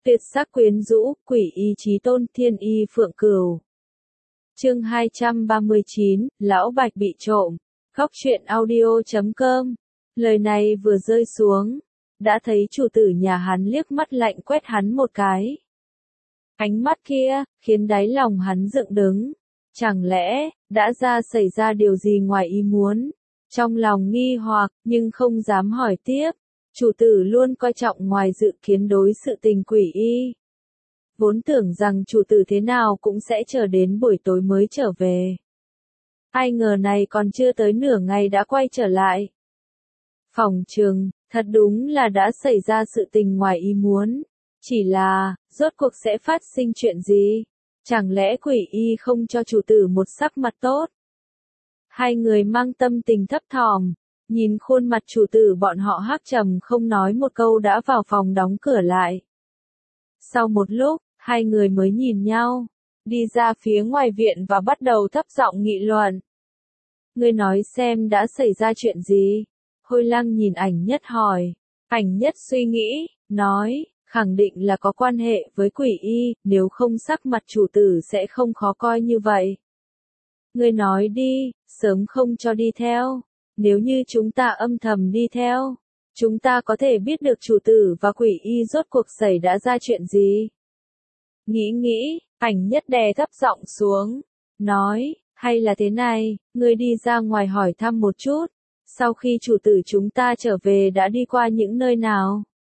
Tuyệt sắc quyến rũ, quỷ y chí tôn, thiên y phượng cửu. Chương 239, Lão Bạch bị trộm. Góc truyện audio.com. Lời này vừa rơi xuống, đã thấy chủ tử nhà hắn liếc mắt lạnh quét hắn một cái. Ánh mắt kia, khiến đáy lòng hắn dựng đứng. Chẳng lẽ, đã xảy ra điều gì ngoài ý muốn? Trong lòng nghi hoặc, nhưng không dám hỏi tiếp. Chủ tử luôn coi trọng ngoài dự kiến đối sự tình quỷ y. Vốn tưởng rằng chủ tử thế nào cũng sẽ chờ đến buổi tối mới trở về. Ai ngờ này còn chưa tới nửa ngày đã quay trở lại. Phỏng chừng, thật đúng là đã xảy ra sự tình ngoài ý muốn. Chỉ là, rốt cuộc sẽ phát sinh chuyện gì? Chẳng lẽ quỷ y không cho chủ tử một sắc mặt tốt? Hai người mang tâm tình thấp thỏm, nhìn khuôn mặt chủ tử bọn họ hắc trầm không nói một câu đã vào phòng đóng cửa lại. Sau một lúc, hai người mới nhìn nhau, đi ra phía ngoài viện và bắt đầu thấp giọng nghị luận. Ngươi nói xem đã xảy ra chuyện gì? Hôi Lăng nhìn Ảnh Nhất hỏi. Ảnh Nhất suy nghĩ, nói, khẳng định là có quan hệ với quỷ y, nếu không sắc mặt chủ tử sẽ không khó coi như vậy. Ngươi nói đi, sớm không cho đi theo. Nếu như chúng ta âm thầm đi theo, chúng ta có thể biết được chủ tử và quỷ y rốt cuộc xảy đã ra chuyện gì. Nghĩ, Ảnh Nhất đè thấp giọng xuống, nói, hay là thế này, ngươi đi ra ngoài hỏi thăm một chút, sau khi chủ tử chúng ta trở về đã đi qua những nơi nào?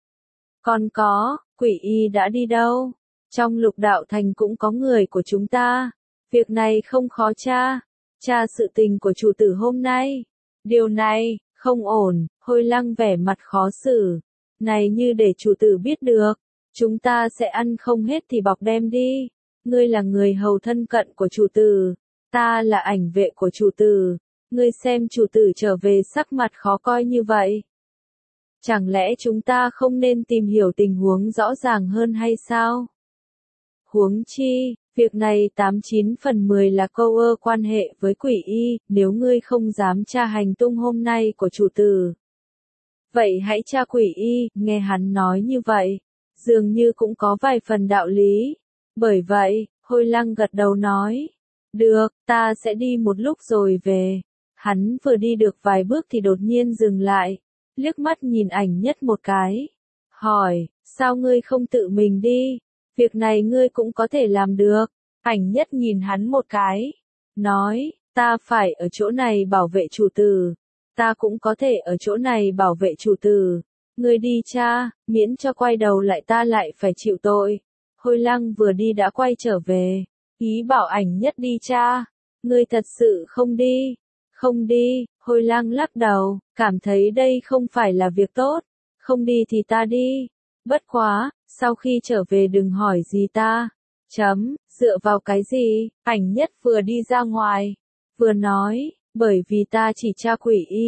Còn có, quỷ y đã đi đâu? Trong Lục Đạo Thành cũng có người của chúng ta, việc này không khó tra sự tình của chủ tử hôm nay. Điều này, không ổn, Hôi Lăng vẻ mặt khó xử. Này như để chủ tử biết được, chúng ta sẽ ăn không hết thì bọc đem đi. Ngươi là người hầu thân cận của chủ tử, ta là ảnh vệ của chủ tử. Ngươi xem chủ tử trở về sắc mặt khó coi như vậy. Chẳng lẽ chúng ta không nên tìm hiểu tình huống rõ ràng hơn hay sao? Huống chi, việc này 89 phần 10 là câu quan hệ với quỷ y, nếu ngươi không dám tra hành tung hôm nay của chủ tử. Vậy hãy tra quỷ y, nghe hắn nói như vậy, dường như cũng có vài phần đạo lý. Bởi vậy, Hôi Lăng gật đầu nói, được, ta sẽ đi một lúc rồi về. Hắn vừa đi được vài bước thì đột nhiên dừng lại, liếc mắt nhìn Ảnh Nhất một cái. Hỏi, sao ngươi không tự mình đi? Việc này ngươi cũng có thể làm được. Ảnh Nhất nhìn hắn một cái. Nói, ta phải ở chỗ này bảo vệ chủ tử. Ta cũng có thể ở chỗ này bảo vệ chủ tử. Ngươi đi cha, miễn cho quay đầu lại ta lại phải chịu tội. Hôi Lăng vừa đi đã quay trở về. Ý bảo Ảnh Nhất đi cha. Ngươi thật sự không đi. Không đi, Hôi Lăng lắc đầu, cảm thấy đây không phải là việc tốt. Không đi thì ta đi. Bất quá, sau khi trở về đừng hỏi gì ta. Dựa vào cái gì? Ảnh Nhất vừa đi ra ngoài, vừa nói, bởi vì ta chỉ tra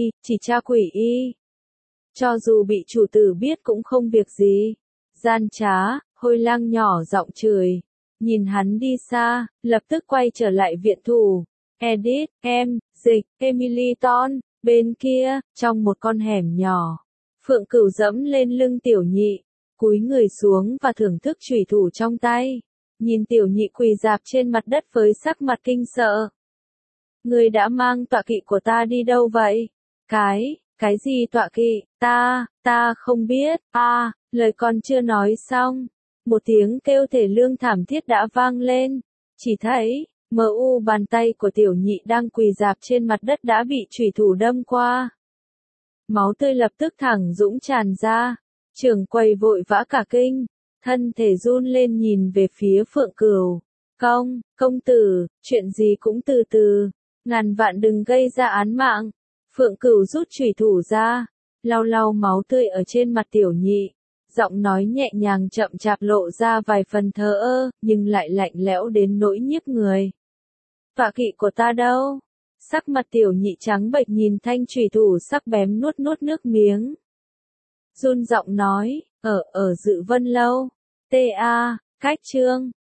quỷ y. Cho dù bị chủ tử biết cũng không việc gì. Gian trá, Hôi Lăng nhỏ giọng chửi. Nhìn hắn đi xa, lập tức quay trở lại viện thủ. Edith, Dịch, Emily Ton, bên kia, trong một con hẻm nhỏ. Phượng Cửu dẫm lên lưng Tiểu Nhị, cúi người xuống và thưởng thức chủy thủ trong tay. Nhìn Tiểu Nhị quỳ rạp trên mặt đất với sắc mặt kinh sợ. Ngươi đã mang tọa kỵ của ta đi đâu vậy? Cái gì tọa kỵ? Ta không biết. Lời còn chưa nói xong, một tiếng kêu thê lương thảm thiết đã vang lên. Chỉ thấy, bàn tay của Tiểu Nhị đang quỳ rạp trên mặt đất đã bị chủy thủ đâm qua. Máu tươi lập tức thẳng dũng tràn ra. Trưởng quầy vội vã cả kinh, thân thể run lên nhìn về phía Phượng Cửu. Công tử, chuyện gì cũng từ từ, ngàn vạn đừng gây ra án mạng. Phượng Cửu rút chủy thủ ra, lau máu tươi ở trên mặt Tiểu Nhị, giọng nói nhẹ nhàng chậm chạp lộ ra vài phần thờ ơ, nhưng lại lạnh lẽo đến nỗi nhiếp người. Tọa kỵ của ta đâu? Sắc mặt Tiểu Nhị trắng bệch nhìn thanh chủy thủ sắc bén nuốt nước miếng. Run giọng nói, ở Dự Vân lâu. Cách Trương.